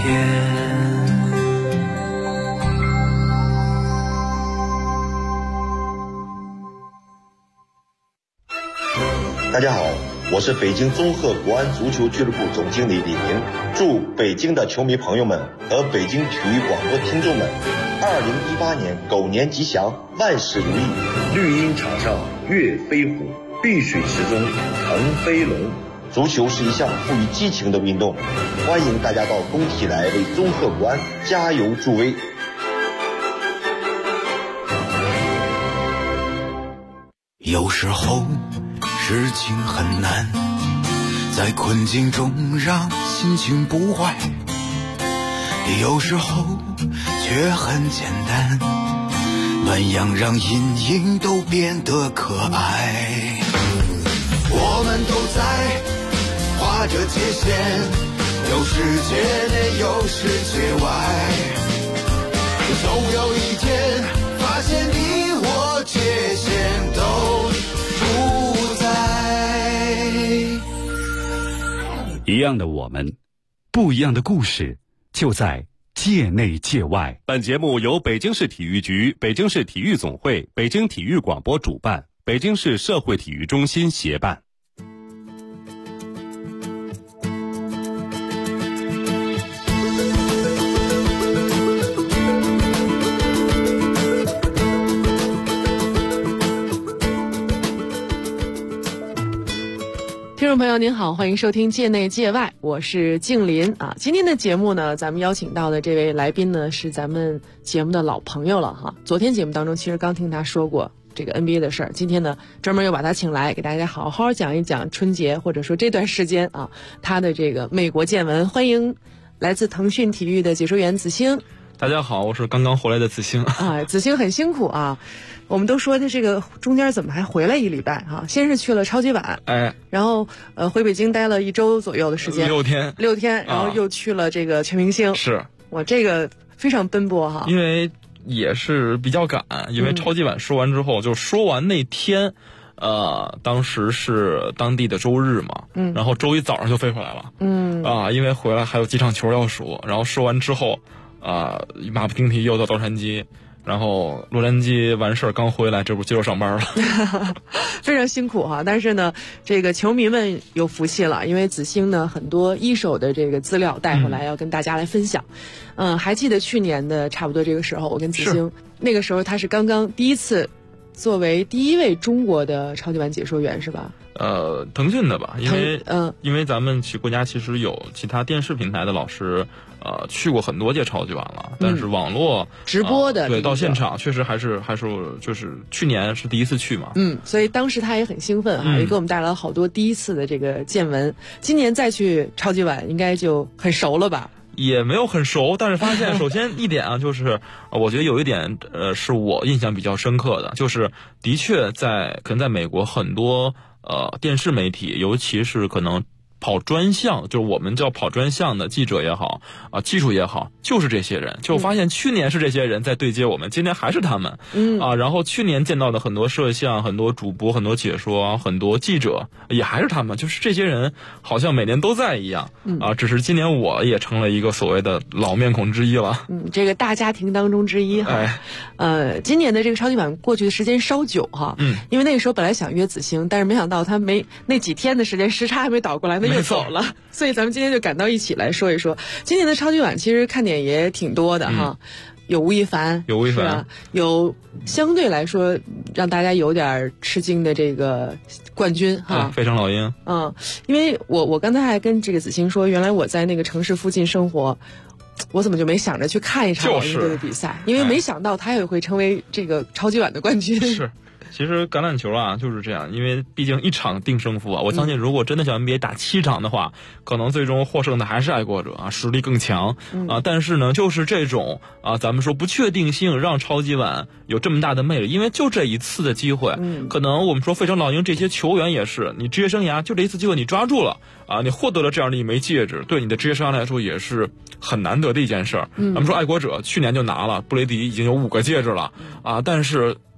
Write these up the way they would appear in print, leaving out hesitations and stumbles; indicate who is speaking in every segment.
Speaker 1: 大家好，我是北京综合国安足球俱乐部总经理李宁。祝北京的球迷朋友们和北京体育广播听众们2018年狗年吉祥，万事如意。绿茵场上跃飞虎，碧水池中腾飞龙。足球是一项富于激情的运动，欢迎大家到工体来为综合国安加油助威。
Speaker 2: 有时候事情很难，在困境中让心情不坏，有时候却很简单，暖阳让阴影都变得可爱。我们都在划着界限，有世界内有世界外，总有一天发现你我界限都不在。
Speaker 3: 一样的我们，不一样的故事，就在界内界外。
Speaker 4: 本节目由北京市体育局、北京市体育总会、北京体育广播主办，北京市社会体育中心协办。
Speaker 5: 听众朋友您好，欢迎收听界内界外，我是静林啊。今天的节目呢，咱们邀请到的这位来宾呢，是咱们节目的老朋友了哈。昨天节目当中其实刚听他说过这个 NBA 的事儿，今天呢专门又把他请来，给大家好好讲一讲春节或者说这段时间啊他的这个美国见闻。欢迎来自腾讯体育的解说员子星。
Speaker 6: 大家好，我是刚刚回来的子星
Speaker 5: 啊。子星很辛苦啊，我们都说他这个中间怎么还回来1礼拜啊？先是去了超级碗，然后回北京待了1周左右的时间，6天，然后又去了这个全明星，
Speaker 6: 是
Speaker 5: 我这个非常奔波哈。
Speaker 6: 因为也是比较赶，因为超级碗说完之后，就说完那天，当时是当地的周日嘛，然后周一早上就飞回来了，因为回来还有几场球要说，然后说完之后。马不停蹄又到洛杉矶，然后洛杉矶完事儿刚回来，这不接着上班了，
Speaker 5: 非常辛苦哈。但是呢，这个球迷们有福气了，因为子星呢很多一手的这个资料带回来要跟大家来分享。还记得去年的差不多这个时候，我跟子星那个时候他是刚刚第一次作为第1位中国的超级碗解说员是吧？
Speaker 6: 腾讯的吧，因为咱们国家其实有其他电视平台的老师。去过很多届超级碗了，但是网络
Speaker 5: 直播的
Speaker 6: 对到现场确实还是就是去年是第一次去嘛，
Speaker 5: 所以当时他也很兴奋哈，也给我们带来了好多第一次的这个见闻。今年再去超级碗应该就很熟了吧？
Speaker 6: 也没有很熟，但是发现首先一点啊，就是我觉得有一点是我印象比较深刻的，就是的确可能在美国很多电视媒体，尤其是可能。跑专项，就是我们叫跑专项的记者也好技术也好，就是这些人。就发现去年是这些人在对接我们，今年还是他们。然后去年见到的很多摄像、很多主播、很多解说、很多记者，也还是他们。就是这些人好像每年都在一样。只是今年我也成了一个所谓的老面孔之一了。
Speaker 5: 这个大家庭当中之一哈。今年的这个超级碗过去的时间稍久哈。因为那个时候本来想约子星，但是没想到他那几天的时间时差还没倒过来，又走了，所以咱们今天就赶到一起来说一说今年的超级碗。其实看点也挺多的哈，有吴亦凡，是吧？有相对来说让大家有点吃惊的这个冠军哈，
Speaker 6: 非常老鹰。
Speaker 5: 因为我刚才还跟这个子星说，原来我在那个城市附近生活，我怎么就没想着去看一场老鹰队的比赛？因为没想到他也会成为这个超级碗的冠军。
Speaker 6: 是。其实橄榄球啊就是这样，因为毕竟一场定胜负啊。我相信如果真的像 NBA 打7场的话，可能最终获胜的还是爱国者啊，实力更强但是呢，就是这种咱们说不确定性让超级碗有这么大的魅力，因为就这一次的机会，可能我们说费城老鹰这些球员也是，你职业生涯就这一次机会你抓住了你获得了这样的一枚戒指，对你的职业生涯来说也是很难得的一件事儿。咱们说爱国者去年就拿了，布雷迪已经有5个戒指了但是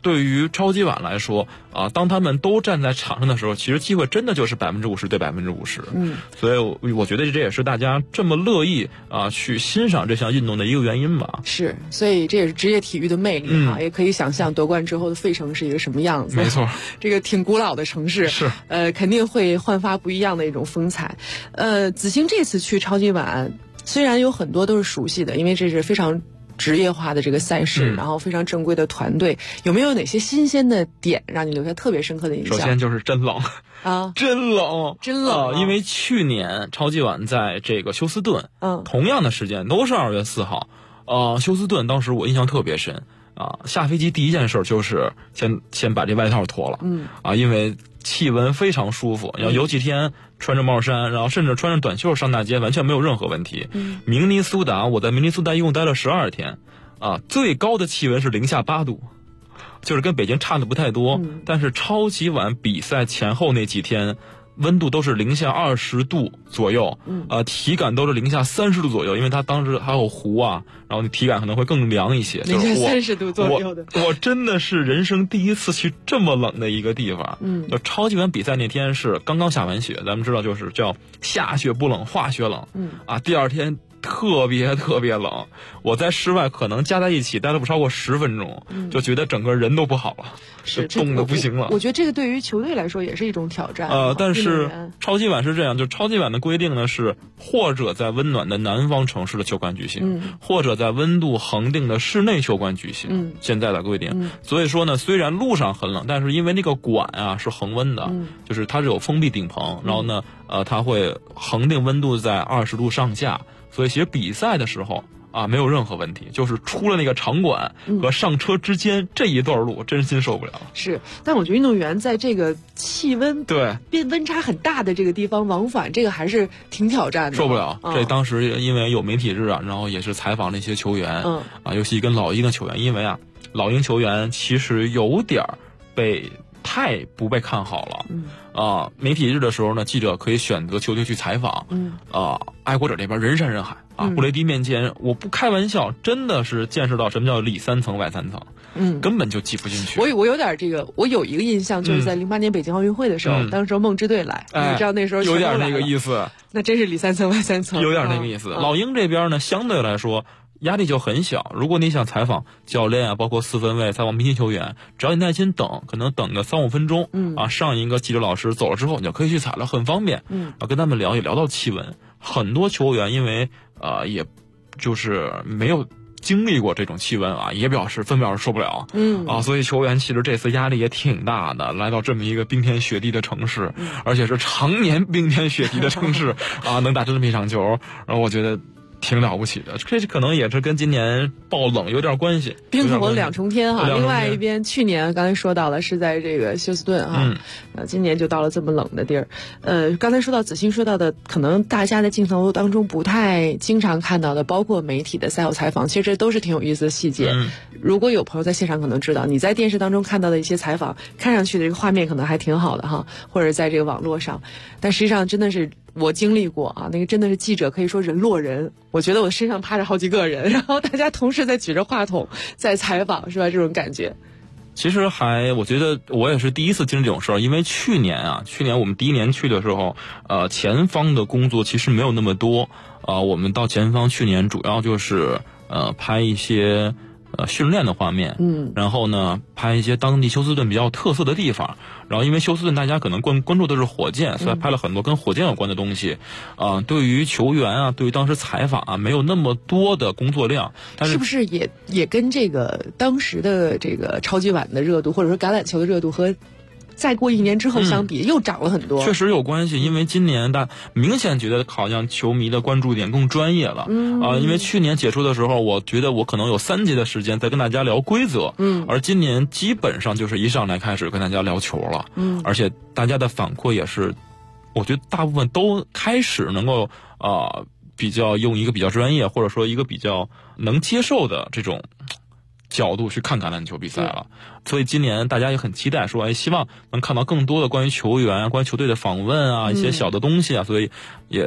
Speaker 6: 对于超级碗来说啊，当他们都站在场上的时候，其实机会真的就是50%对50%。所以我觉得这也是大家这么乐意啊去欣赏这项运动的一个原因吧。
Speaker 5: 是，所以这也是职业体育的魅力也可以想象夺冠之后的费城是一个什么样子。
Speaker 6: 没错，
Speaker 5: 这个挺古老的城市，
Speaker 6: 是
Speaker 5: 肯定会焕发不一样的一种风采。子星这次去超级碗，虽然有很多都是熟悉的，因为这是非常职业化的这个赛事，然后非常正规的团队，有没有哪些新鲜的点让你留下特别深刻的印象？
Speaker 6: 首先就是真冷啊，真冷啊！因为去年超级碗在这个休斯顿，同样的时间都是2月4号，休斯顿当时我印象特别深啊，下飞机第一件事就是先把这外套脱了，因为气温非常舒服，然后有几天穿着帽衫，然后甚至穿着短袖上大街，完全没有任何问题。明尼苏达，我在明尼苏达一共待了12天，最高的气温是-8度，就是跟北京差的不太多。但是超级碗比赛前后那几天，温度都是-20度左右，体感都是-30度左右，因为它当时还有湖啊，然后你体感可能会更凉一些。
Speaker 5: -30度左右的，
Speaker 6: 我真的是人生第一次去这么冷的一个地方。就超级碗比赛那天是刚刚下完雪，咱们知道就是叫下雪不冷，化雪冷。第二天特别冷，我在室外可能加在一起待了不超过10分钟，就觉得整个人都不好了，是冻得不行了。
Speaker 5: 我觉得这个对于球队来说也是一种挑战。
Speaker 6: 但是超级碗是这样，就超级碗的规定呢是，或者在温暖的南方城市的球馆举行，或者在温度恒定的室内球馆举行。现在的规定，所以说呢，虽然路上很冷，但是因为那个管啊是恒温的，就是它是有封闭顶棚，然后呢，它会恒定温度在20度上下。所以其实比赛的时候没有任何问题，就是出了那个场馆和上车之间这一段路真心受不了。
Speaker 5: 是，但我觉得运动员在这个气温温差很大的这个地方往返，这个还是挺挑战的。
Speaker 6: 受不了。这当时因为有媒体日然后也是采访了一些球员，尤其跟老鹰的球员，因为老鹰球员其实有点太不被看好了。媒体日的时候呢，记者可以选择球队去采访。爱国者这边人山人海布雷迪面前，我不开玩笑，真的是见识到什么叫里3层外3层，根本就挤不进去。
Speaker 5: 我有点这个，我有一个印象，就是在08年北京奥运会的时候，当时梦之队来，你知道那时候
Speaker 6: 有点那个意思，
Speaker 5: 那真是里3层外3层，
Speaker 6: 有点那个意思。老鹰这边呢，相对来说压力就很小。如果你想采访教练包括4分卫，采访明星球员，只要你耐心等，可能等个3-5分钟，上一个记者老师走了之后，你就可以去采了，很方便。跟他们聊也聊到气温。很多球员因为也就是没有经历过这种气温也表示受不了。所以球员其实这次压力也挺大的，来到这么一个冰天雪地的城市，而且是常年冰天雪地的城市能打这么一场球，然后我觉得挺了不起的。这可能也是跟今年爆冷有点关系，
Speaker 5: 冰火2重天另外一边去年刚才说到了是在这个休斯顿今年就到了这么冷的地儿。刚才说到子欣说到的，可能大家在镜头当中不太经常看到的，包括媒体的赛后采访，其实这都是挺有意思的细节。如果有朋友在现场可能知道，你在电视当中看到的一些采访，看上去的这个画面可能还挺好的或者在这个网络上，但实际上真的是我经历过那个真的是记者可以说人落人，我觉得我身上趴着好几个人，然后大家同时在举着话筒在采访，是吧？这种感觉。
Speaker 6: 其实我觉得我也是第一次经历这种事儿，因为去年我们第一年去的时候，前方的工作其实没有那么多，我们到前方去年主要就是拍一些训练的画面，然后呢拍一些当地休斯顿比较特色的地方，然后因为休斯顿大家可能关注的是火箭，所以拍了很多跟火箭有关的东西。对于球员对于当时采访没有那么多的工作量，但是
Speaker 5: 是不是也跟这个当时的这个超级碗的热度，或者说橄榄球的热度和再过1年之后相比，又涨了很多。
Speaker 6: 确实有关系，因为今年明显觉得好像球迷的关注点更专业了。因为去年解说的时候，我觉得我可能有3节的时间在跟大家聊规则，而今年基本上就是一上来开始跟大家聊球了。而且大家的反馈也是，我觉得大部分都开始能够比较用一个比较专业，或者说一个比较能接受的这种角度去看橄榄球比赛了。所以今年大家也很期待说希望能看到更多的关于球员关于球队的访问一些小的东西所以也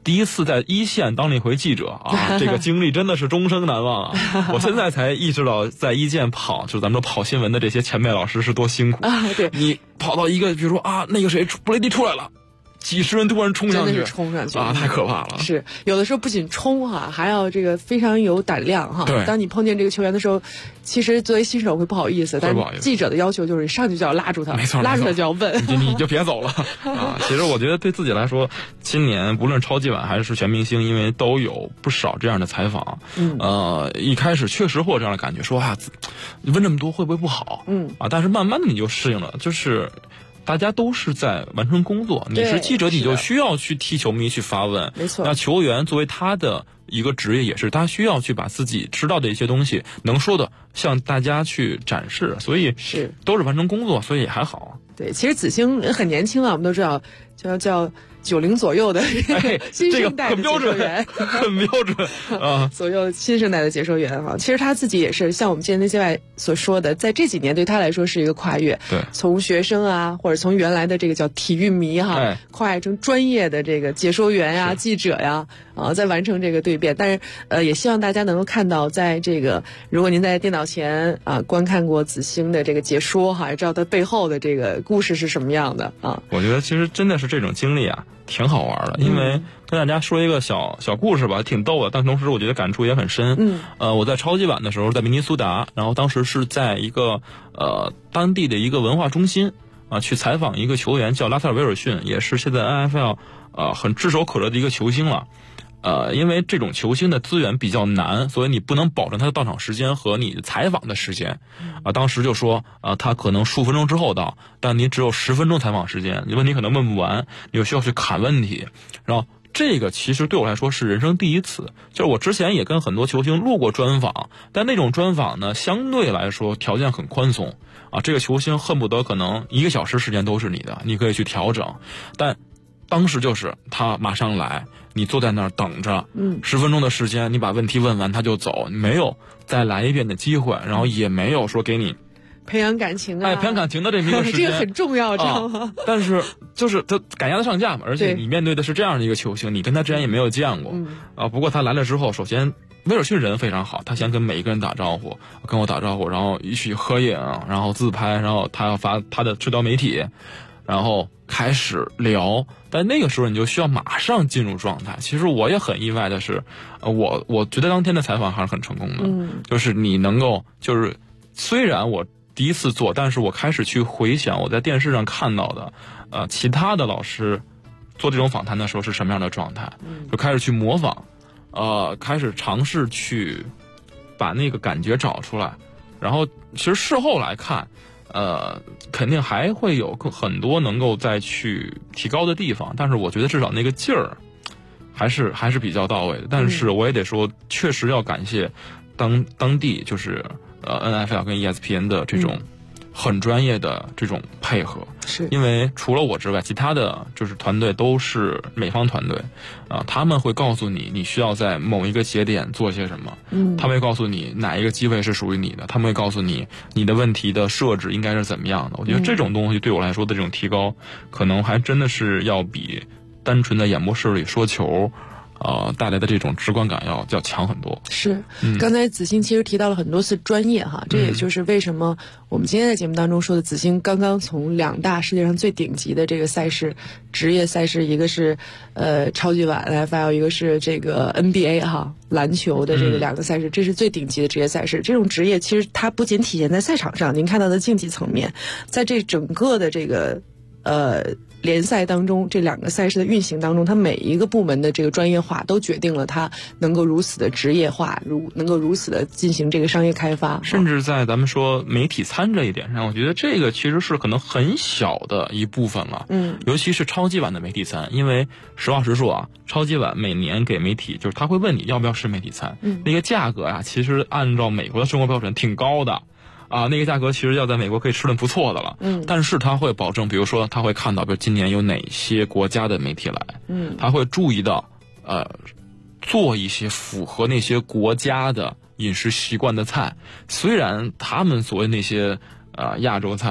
Speaker 6: 第一次在一线当了一回记者啊，这个经历真的是终生难忘啊！我现在才意识到，在一线跑，就是咱们说跑新闻的这些前辈老师是多辛苦
Speaker 5: 啊！对，
Speaker 6: 你跑到一个，比如说啊，那个谁布雷迪出来了。几十人突然冲上去，
Speaker 5: 真的是冲上去
Speaker 6: 啊！太可怕了。
Speaker 5: 是有的时候不仅冲哈，还要这个非常有胆量哈。
Speaker 6: 对，
Speaker 5: 当你碰见这个球员的时候，其实作为新手会不好意思，但是记者的要求就是你上去就要拉住他，
Speaker 6: 没错，
Speaker 5: 拉住他就要问，
Speaker 6: 你就别走了啊！其实我觉得对自己来说，今年不论超级碗还是全明星，因为都有不少这样的采访。一开始确实会有这样的感觉，说啊，你问这么多会不会不好？但是慢慢的你就适应了，就是。大家都是在完成工作，你是记者，你就需要去替球迷去发问。
Speaker 5: 没错。
Speaker 6: 那球员作为他的一个职业，也是他需要去把自己知道的一些东西能说的向大家去展示，所以
Speaker 5: 是
Speaker 6: 都是完成工作，所以也还好。
Speaker 5: 对，其实子星很年轻啊，我们都知道叫90左右的新生代的解说员，
Speaker 6: 很标准啊！
Speaker 5: 左右新生代的解说员哈，其实他自己也是像我们今天内外所说的，在这几年对他来说是一个跨越，
Speaker 6: 对，
Speaker 5: 从学生啊，或者从原来的这个叫体育迷哈，跨越成专业的这个解说员呀、记者呀，再完成这个蜕变。但是也希望大家能够看到，在这个如果您在电脑前观看过子星的这个解说哈，也知道他背后的这个故事是什么样的啊。
Speaker 6: 我觉得其实真的是这种经历啊。挺好玩的，因为跟大家说一个小故事吧，挺逗的，但同时我觉得感触也很深。我在超级碗的时候，在明尼苏达，然后当时是在一个当地的一个文化中心去采访一个球员，叫拉塞尔·威尔逊，也是现在 NFL 很炙手可热的一个球星了。因为这种球星的资源比较难，所以你不能保证他的到场时间和你采访的时间。当时就说他可能15分钟之后到，但你只有10分钟采访时间，你问题可能问不完，你就需要去砍问题。然后这个其实对我来说是人生第一次，就是我之前也跟很多球星录过专访，但那种专访呢，相对来说条件很宽松这个球星恨不得可能1个小时时间都是你的，你可以去调整，但当时就是他马上来，你坐在那儿等着，10分钟的时间，你把问题问完他就走，没有再来一遍的机会，然后也没有说给你
Speaker 5: 培养感情
Speaker 6: 培养感情的这么一个时间，
Speaker 5: 这个很重要，知道吗？
Speaker 6: 但是就是他赶鸭子上架嘛，而且你面对的是这样的一个球星，你跟他之前也没有见过不过他来了之后，首先威尔逊人非常好，他先跟每一个人打招呼，跟我打招呼，然后一起合影，然后自拍，然后他要发他的社交媒体，然后开始聊。但那个时候你就需要马上进入状态。其实我也很意外的是，我觉得当天的采访还是很成功的，就是你能够就是虽然我第一次做，但是我开始去回想我在电视上看到的其他的老师做这种访谈的时候是什么样的状态，就开始去模仿，开始尝试去把那个感觉找出来。然后其实事后来看肯定还会有很多能够再去提高的地方，但是我觉得至少那个劲儿还是比较到位的。但是我也得说，确实要感谢当地就是NFL 跟 ESPN 的这种很专业的这种配合，
Speaker 5: 是
Speaker 6: 因为除了我之外，其他的就是团队都是美方团队他们会告诉你需要在某一个节点做些什么，他们会告诉你哪一个机会是属于你的，他们会告诉你的问题的设置应该是怎么样的。我觉得这种东西对我来说的这种提高，可能还真的是要比单纯的演播室里说球带来的这种直观感要强很多。
Speaker 5: 是，刚才子星其实提到了很多次专业哈，这也就是为什么我们今天在节目当中说的，子星刚刚从2大世界上最顶级的这个赛事，职业赛事，一个是超级碗 NFL， 一个是这个 NBA 哈，篮球的这个2个赛事，这是最顶级的职业赛事。这种职业其实它不仅体现在赛场上，您看到的竞技层面，在这整个的这个联赛当中，这2个赛事的运行当中，它每一个部门的这个专业化都决定了它能够如此的职业化，能够如此的进行这个商业开发。
Speaker 6: 甚至在咱们说媒体参这一点上，我觉得这个其实是可能很小的一部分了。尤其是超级碗的媒体参，因为实话实说超级碗每年给媒体就是他会问你要不要试媒体参，那个价格其实按照美国的生活标准挺高的。那个价格其实要在美国可以吃顿不错的了，但是他会保证，比如说他会看到，比如今年有哪些国家的媒体来，他会注意到，做一些符合那些国家的饮食习惯的菜，虽然他们所谓那些亚洲菜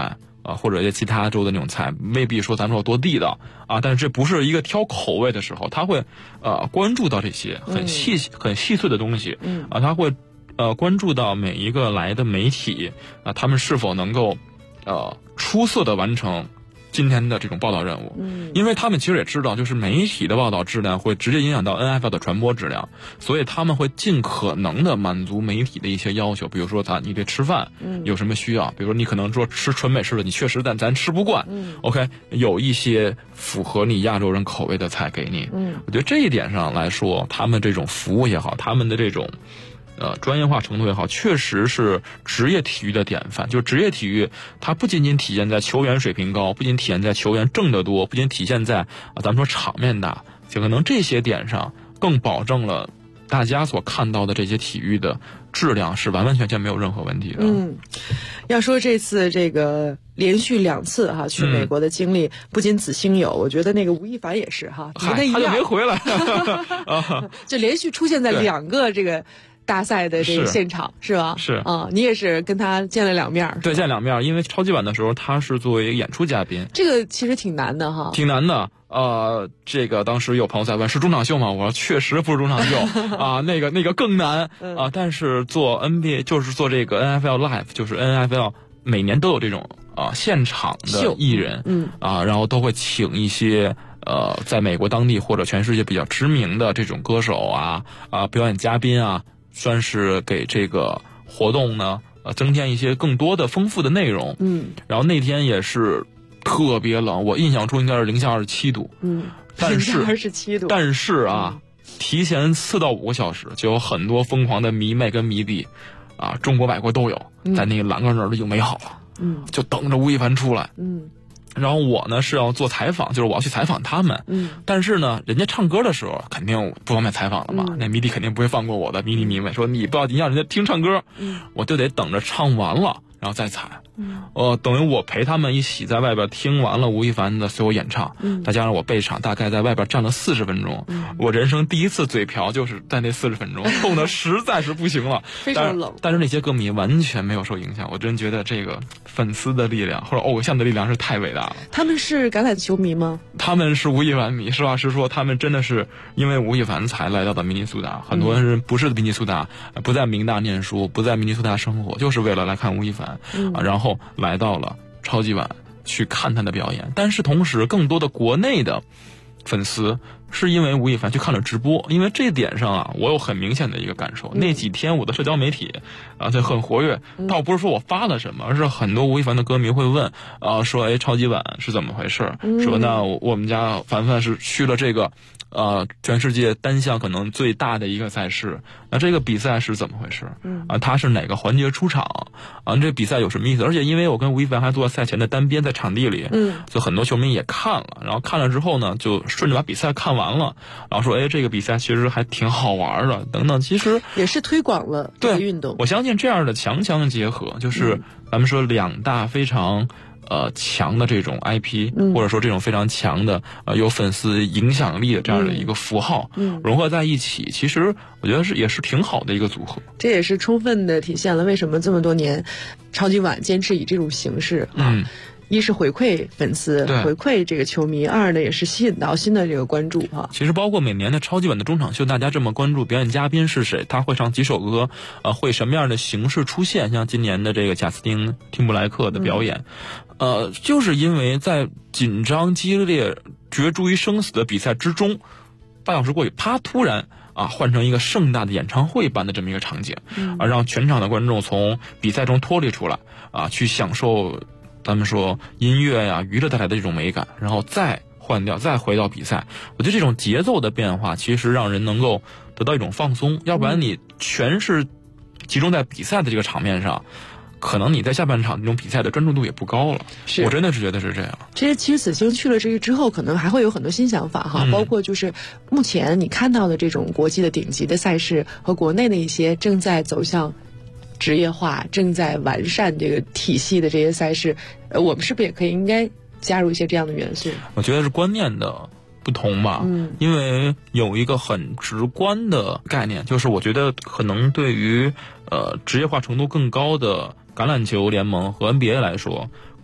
Speaker 6: 或者一些其他州的那种菜，未必说咱们有多地道啊，但是这不是一个挑口味的时候，他会关注到这些很细碎的东西，他会关注到每一个来的媒体他们是否能够出色的完成今天的这种报道任务，因为他们其实也知道，就是媒体的报道质量会直接影响到 NFL 的传播质量，所以他们会尽可能的满足媒体的一些要求，比如说你对吃饭有什么需要，比如说你可能说吃纯美式的，你确实咱吃不惯，OK， 有一些符合你亚洲人口味的菜给你，我觉得这一点上来说，他们这种服务也好，他们的这种专业化程度也好，确实是职业体育的典范。就是职业体育，它不仅仅体现在球员水平高，不仅体现在球员挣得多，不仅体现在咱们说场面大，就可能这些点上更保证了大家所看到的这些体育的质量是完完全全没有任何问题的。
Speaker 5: 要说这次这个连续2次去美国的经历，不仅子星有，我觉得那个吴亦凡也是
Speaker 6: 他就没回来
Speaker 5: 就连续出现在2个这个大赛的这个现场是吧？
Speaker 6: 是
Speaker 5: 你也是跟他见了2面。
Speaker 6: 对，见2面，因为超级碗的时候他是作为演出嘉宾，
Speaker 5: 这个其实挺难的哈。
Speaker 6: 挺难的。这个当时有朋友在问是中场秀吗？我说确实不是中场秀那个更难但是做 NBA 就是做这个 NFL Live， 就是 NFL 每年都有这种现场的艺人然后都会请一些在美国当地或者全世界比较知名的这种歌手表演嘉宾算是给这个活动呢增添一些更多的丰富的内容。然后那天也是特别冷，我印象中应该是零下27度。但是
Speaker 5: 27度，
Speaker 6: 但是提前4到5个小时就有很多疯狂的迷妹跟迷弟中国外国都有，在那个栏杆那儿就没好了，就等着吴亦凡出来。然后我呢是要做采访，就是我要去采访他们。但是呢，人家唱歌的时候肯定不方便采访了嘛，那迷弟肯定不会放过我的，迷妹说你不要影响人家听唱歌，我就得等着唱完了然后再采。等于我陪他们一起在外边听完了吴亦凡的所有演唱，再加上我备场，大概在外边站了40分钟。我人生第一次嘴瓢就是在那40分钟，冻得实在是不行了，
Speaker 5: 非常冷。
Speaker 6: 但是那些歌迷完全没有受影响，我真觉得这个粉丝的力量或者偶像的力量是太伟大了。
Speaker 5: 他们是橄榄球迷吗？
Speaker 6: 他们是吴亦凡迷，实话实说，他们真的是因为吴亦凡才来到的明尼苏达。很多人不是明尼苏达，不在明大念书，不在明尼苏达生活，就是为了来看吴亦凡然后来到了超级碗去看他的表演。但是同时更多的国内的粉丝是因为吴亦凡去看了直播，因为这点上我有很明显的一个感受。那几天我的社交媒体就很活跃，倒不是说我发了什么，而是很多吴亦凡的歌迷会问说超级碗是怎么回事，说那我们家凡是去了这个全世界单项可能最大的一个赛事，那这个比赛是怎么回事他是哪个环节出场这比赛有什么意思？而且因为我跟吴亦凡还做赛前的单边在场地里就很多球迷也看了，然后看了之后呢就顺着把比赛看完了，然后说这个比赛其实还挺好玩的等等，其实
Speaker 5: 也是推广了这个运动。
Speaker 6: 我相信这样的强结合，就是咱们说2大非常强的这种 IP，或者说这种非常强的有粉丝影响力的这样的一个符号融合在一起，其实我觉得也是挺好的一个组合。
Speaker 5: 这也是充分的体现了为什么这么多年超级碗坚持以这种形式一是回馈粉丝，回馈这个球迷；二呢也是吸引到新的这个关注
Speaker 6: 其实包括每年的超级碗的中场秀，大家这么关注表演嘉宾是谁，他会唱几首歌，会什么样的形式出现？像今年的这个贾斯汀·汀布莱克的表演，就是因为在紧张激烈、角逐于生死的比赛之中，8小时过去，啪，突然换成一个盛大的演唱会般的这么一个场景，让全场的观众从比赛中脱离出来去享受咱们说音乐娱乐带来的这种美感，然后再换掉，再回到比赛。我觉得这种节奏的变化其实让人能够得到一种放松，要不然你全是集中在比赛的这个场面上，可能你在下半场这种比赛的专注度也不高了。我真的是觉得是这样。
Speaker 5: 其实子星去了这个之后，可能还会有很多新想法包括就是目前你看到的这种国际的顶级的赛事和国内的一些正在走向职业化、正在完善这个体系的这些赛事，我们是不是也应该加入一些这样的元素？
Speaker 6: 我觉得是观念的不同吧，因为有一个很直观的概念，就是我觉得可能对于职业化程度更高的橄榄球联盟和 NBA 来说，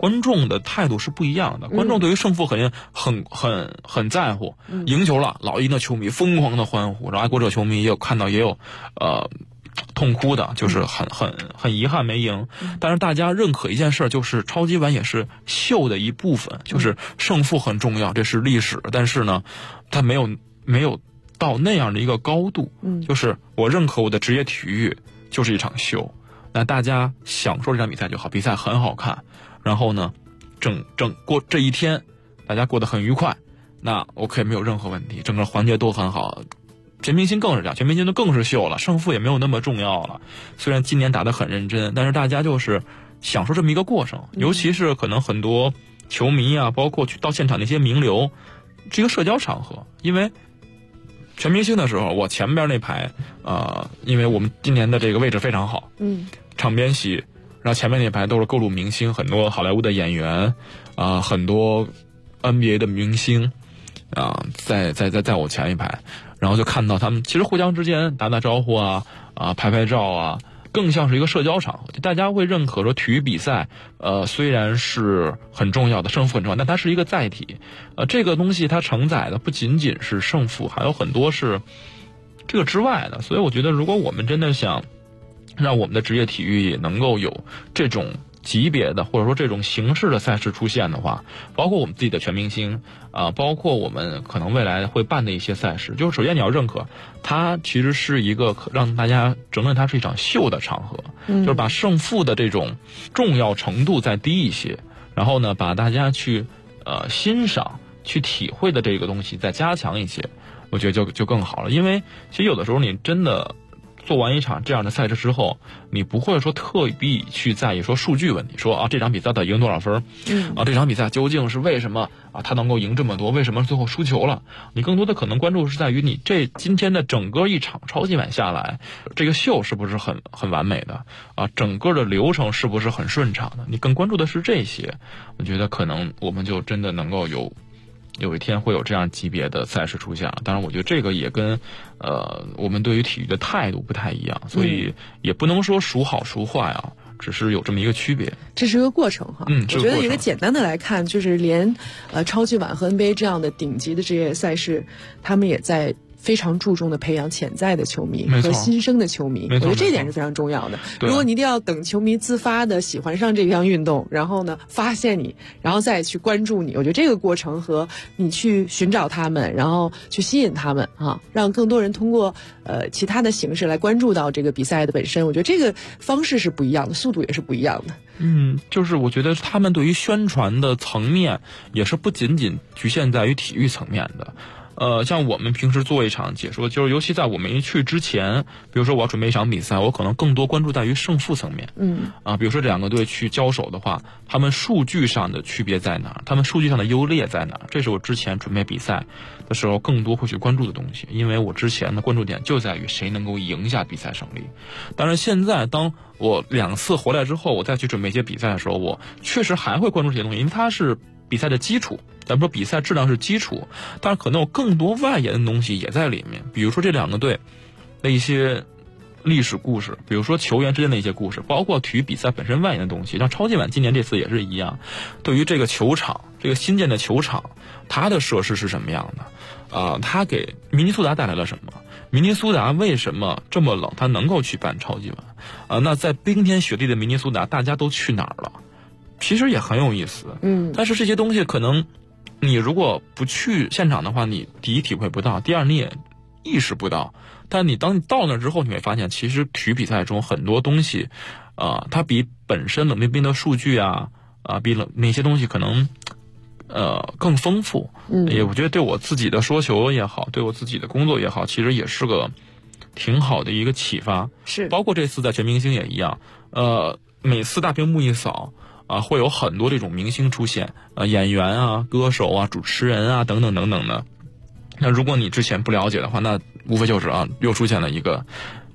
Speaker 6: 观众的态度是不一样的。观众对于胜负很在乎，赢球了，老鹰的球迷疯狂的欢呼，然后爱国者球迷也有痛哭的，就是很遗憾没赢。但是大家认可一件事，就是超级碗也是秀的一部分，就是胜负很重要，这是历史，但是呢，它没有到那样的一个高度。就是我认可我的职业体育就是一场秀，那大家享受这场比赛就好，比赛很好看，然后呢，过这一天大家过得很愉快，那 OK 没有任何问题，整个环节都很好。全明星更是这样，全明星就更是秀了，胜负也没有那么重要了。虽然今年打得很认真，但是大家就是享受这么一个过程。尤其是可能很多球迷啊，包括去到现场那些名流，这个社交场合，因为全明星的时候，我前边那排因为我们今年的这个位置非常好，场边席，然后前面那排都是各路明星，很多好莱坞的演员很多 NBA 的明星在我前一排。然后就看到他们其实互相之间打打招呼拍拍照啊，更像是一个社交场合。大家会认可说体育比赛虽然是很重要的，胜负很重要，但它是一个载体。这个东西它承载的不仅仅是胜负，还有很多是这个之外的。所以我觉得如果我们真的想让我们的职业体育也能够有这种级别的或者说这种形式的赛事出现的话，包括我们自己的全明星包括我们可能未来会办的一些赛事，就是首先你要认可它其实是一个让大家承认它是一场秀的场合，就是把胜负的这种重要程度再低一些，然后呢把大家去欣赏去体会的这个东西再加强一些，我觉得就更好了。因为其实有的时候你真的做完一场这样的赛事之后，你不会说特意去在意说数据问题，说这场比赛他赢多少分，这场比赛究竟是为什么他能够赢这么多，为什么最后输球了？你更多的可能关注是在于你今天的整个一场超级碗下来，这个秀是不是很完美的整个的流程是不是很顺畅的？你更关注的是这些，我觉得可能我们就真的能够有一天会有这样级别的赛事出现了。当然我觉得这个也跟我们对于体育的态度不太一样，所以也不能说孰好孰坏只是有这么一个区别。这是个过程哈。我觉得一个简单的来看，就是连超级碗和 NBA 这样的顶级的职业赛事，他们也在非常注重的培养潜在的球迷和新生的球迷，我觉得这点是非常重要的。如果你一定要等球迷自发的喜欢上这项运动，然后呢发现你，然后再去关注你，我觉得这个过程和你去寻找他们，然后去吸引他们让更多人通过其他的形式来关注到这个比赛的本身，我觉得这个方式是不一样的，速度也是不一样的。就是我觉得他们对于宣传的层面也是不仅仅局限在于体育层面的。像我们平时做一场解说，就是尤其在我没去之前，比如说我要准备一场比赛，我可能更多关注在于胜负层面。比如说这两个队去交手的话，他们数据上的区别在哪儿？他们数据上的优劣在哪儿？这是我之前准备比赛的时候更多会去关注的东西，因为我之前的关注点就在于谁能够赢下比赛胜利。当然现在当我2次回来之后，我再去准备一些比赛的时候，我确实还会关注这些东西，因为它是比赛的基础。咱们说比赛质量是基础，但是可能有更多外延的东西也在里面，比如说这两个队的一些历史故事，比如说球员之间的一些故事，包括体育比赛本身外延的东西。像超级碗今年这次也是一样，对于这个球场，这个新建的球场，它的设施是什么样的它给明尼苏达带来了什么？明尼苏达为什么这么冷，它能够去办超级碗那在冰天雪地的明尼苏达，大家都去哪儿了？其实也很有意思但是这些东西可能你如果不去现场的话，你第一体会不到，第二你也意识不到。但当你到那之后，你会发现其实体育比赛中很多东西它比本身冷冰冰的数据比那些东西可能更丰富也我觉得对我自己的说球也好，对我自己的工作也好，其实也是个挺好的一个启发。是包括这次在全明星也一样每次大屏幕一扫会有很多这种明星出现演员歌手主持人等等等等的。那如果你之前不了解的话，那无非就是又出现了一个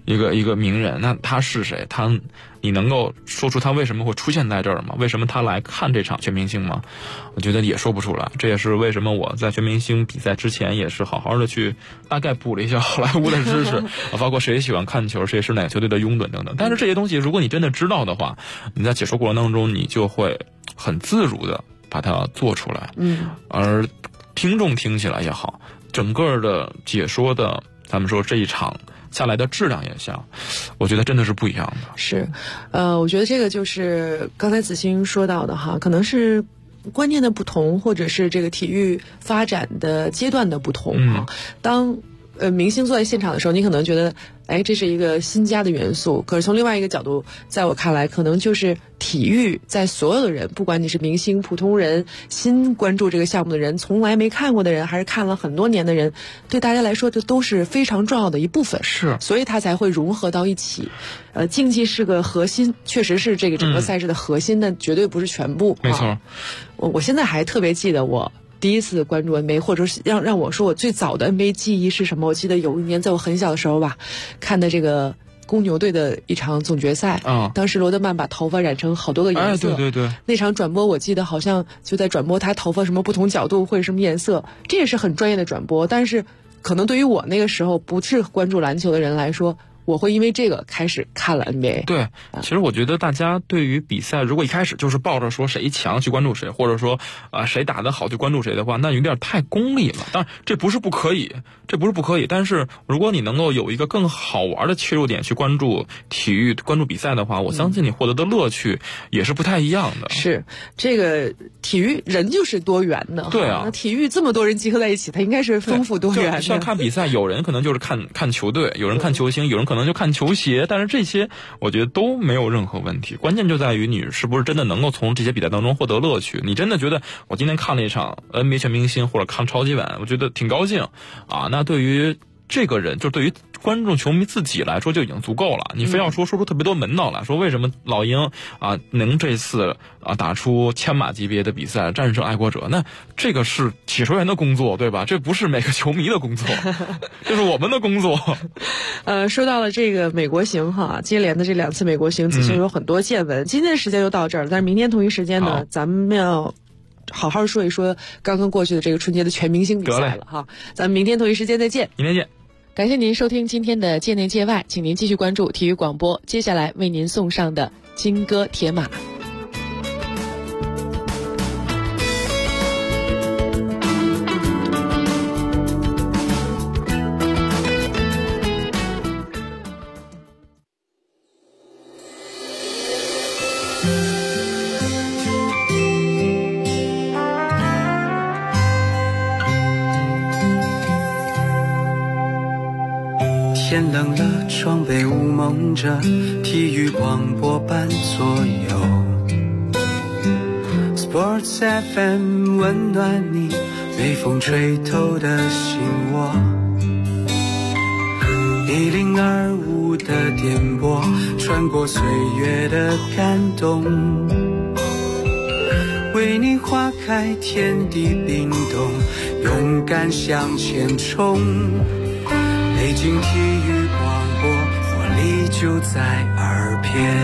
Speaker 6: 一个名人，那他是谁？你能够说出他为什么会出现在这儿吗？为什么他来看这场全明星吗？我觉得也说不出来。这也是为什么我在全明星比赛之前也是好好的去大概补了一下好莱坞的知识，包括谁喜欢看球，谁是哪个球队的拥趸等等。但是这些东西如果你真的知道的话，你在解说过程当中你就会很自如的把它做出来。而听众听起来也好，整个的解说的咱们说这一场下来的质量也像，我觉得真的是不一样的。
Speaker 5: 是，我觉得这个就是刚才子欣说到的哈，可能是观念的不同，或者是这个体育发展的阶段的不同啊。当明星坐在现场的时候，你可能觉得，哎，这是一个新加的元素。可是从另外一个角度，在我看来，可能就是体育在所有的人，不管你是明星、普通人、新关注这个项目的人、从来没看过的人，还是看了很多年的人，对大家来说，这都是非常重要的一部分。
Speaker 6: 是，
Speaker 5: 所以它才会融合到一起。竞技是个核心，确实是这个整个赛事的核心，但绝对不是全部。
Speaker 6: 没错。
Speaker 5: 我现在还特别记得我第一次关注 NBA， 或者是让我说我最早的 NBA 记忆是什么？我记得有一年在我很小的时候吧，看的这个公牛队的一场总决赛，当时罗德曼把头发染成好多个颜色，
Speaker 6: 对，
Speaker 5: 那场转播我记得好像就在转播他头发什么不同角度会什么颜色，这也是很专业的转播，但是可能对于我那个时候不是关注篮球的人来说，我会因为这个开始看了 NBA。
Speaker 6: 对，其实我觉得大家对于比赛，如果一开始就是抱着说谁强去关注谁，或者说谁打得好去关注谁的话，那有点太功利了。当然这不是不可以，但是如果你能够有一个更好玩的切入点去关注体育、关注比赛的话，我相信你获得的乐趣也是不太一样的。
Speaker 5: 是，这个体育人就是多元的。
Speaker 6: 对啊，
Speaker 5: 那体育这么多人集合在一起，它应该是丰富多元的。
Speaker 6: 像看比赛，有人可能就是看球队，有人看球星，有人可能就看球鞋，但是这些我觉得都没有任何问题，关键就在于你是不是真的能够从这些比赛当中获得乐趣。你真的觉得我今天看了一场 NBA 全明星或者看超级碗，我觉得挺高兴啊，那对于这个人，就对于观众球迷自己来说就已经足够了。你非要说出特别多门道来，说为什么老鹰能这次打出千码级别的比赛战胜爱国者，那这个是解说员的工作，对吧？这不是每个球迷的工作，这是我们的工作。
Speaker 5: 说到了这个美国行哈，接连的这2次美国行，子欣有很多见闻。今天的时间就到这儿了，但是明天同一时间呢，咱们要好好说一说刚刚过去的这个春节的全明星比赛了哈。咱们明天同一时间再见。
Speaker 6: 明天见。
Speaker 5: 感谢您收听今天的界内界外，请您继续关注体育广播，接下来为您送上的金戈铁马。
Speaker 2: 天冷了，窗被雾蒙着，体育广播伴左右。Sports FM 温暖你，被风吹透的心窝。1025的电波，穿过岁月的感动，为你划开天地冰冻，勇敢向前冲。北京体育广播，活力就在耳边。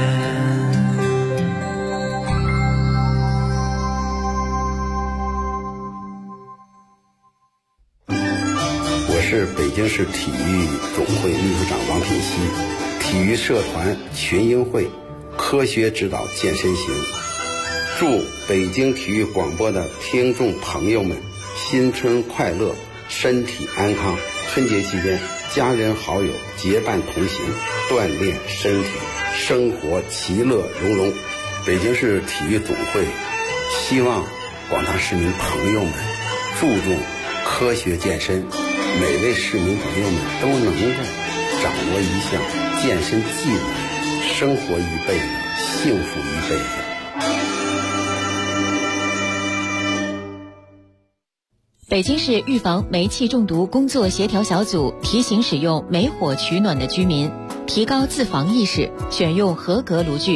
Speaker 7: 我是北京市体育总会秘书长王品熙，体育社团群英会科学指导健身行，祝北京体育广播的听众朋友们新春快乐，身体安康。春节期间，家人好友结伴同行，锻炼身体，生活其乐融融。北京市体育总会希望广大市民朋友们注重科学健身，每位市民朋友们都能够掌握一项健身技能，生活一辈子，幸福一辈子。
Speaker 8: 北京市预防煤气中毒工作协调小组提醒使用煤火取暖的居民提高自防意识，选用合格炉具。